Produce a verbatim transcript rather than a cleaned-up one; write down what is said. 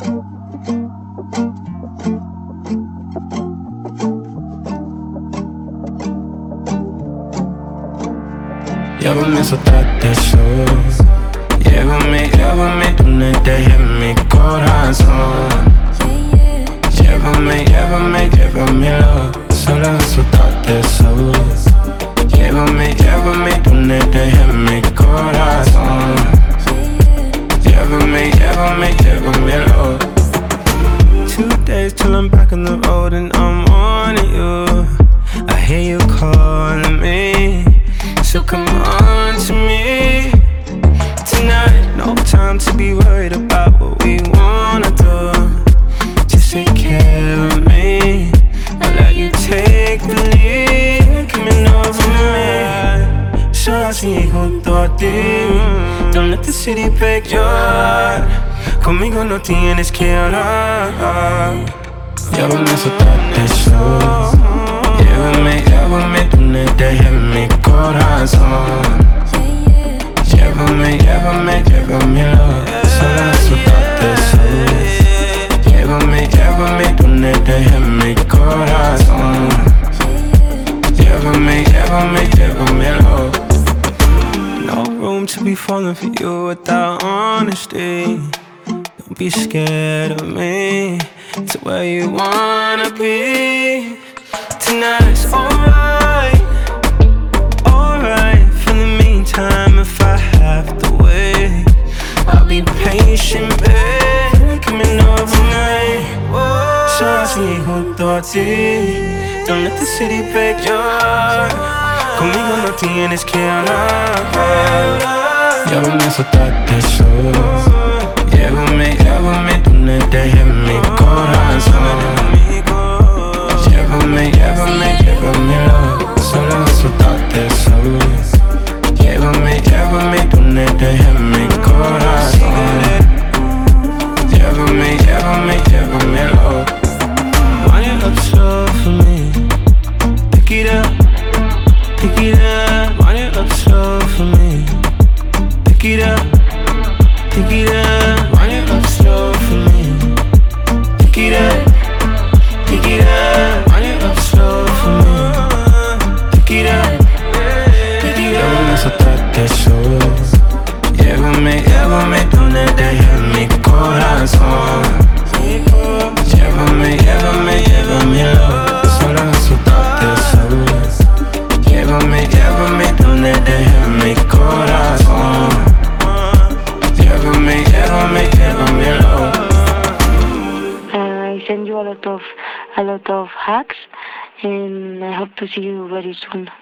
Llévame, soltate eso. Llévame, llévame donde lleve mi corazón. Llévame, llévame, llévamelo. Solo soltate eso. Llévame, llévame donde lleve mi corazón. Llévame, llévame, llévamelo. Two days till I'm back on the road and I'm on you. I hear you calling me, so come on to me tonight. No time to be worried about what we wanna do. Just take care of me, I'll let you take the lead. Coming over me, solo así junto a ti. Don't let the city break your heart. Conmigo no tienes que hablar. Llévame, soltate eso. Llévame, llévame donde deje mi corazón. Llévame, llévame, llévamelo. Solo soltate eso. Llévame, llévame donde deje mi corazón. Llévame, llévame, llévamelo. No room to be falling for you without honesty. Don't be scared of me. It's where you wanna be. Tonight's alright, alright. For the meantime, if I have to wait, I'll be patient, babe. Coming over night, so I'll see junto a ti. Don't let the city break your heart. Conmigo no tienes que hablar. Llévame, soltate eso. Llévame, llévame donde deje mi corazón. Llévame, llévame, llévamelo. Solo soltate eso. Llévame, llévame donde deje mi corazón. Llévame, llévame, llévamelo. Wind it up slow for me. Pick it up, pick it up. Wind it up slow for me. Pick it up, pick it up. Wind it up slow for me. Pick it up, pick it up. Wind it up slow for me. Pick it up, pick it up. Llévame, soltate eso. Llévame, llévame donde deje mi corazón. Llévame, llévame, llévamelo. Solo soltate eso. Llévame, llévame donde deje mi corazón. Llévame, llévame, llévamelo. I send you a lot of a lot of hacks, and I hope to see you very soon.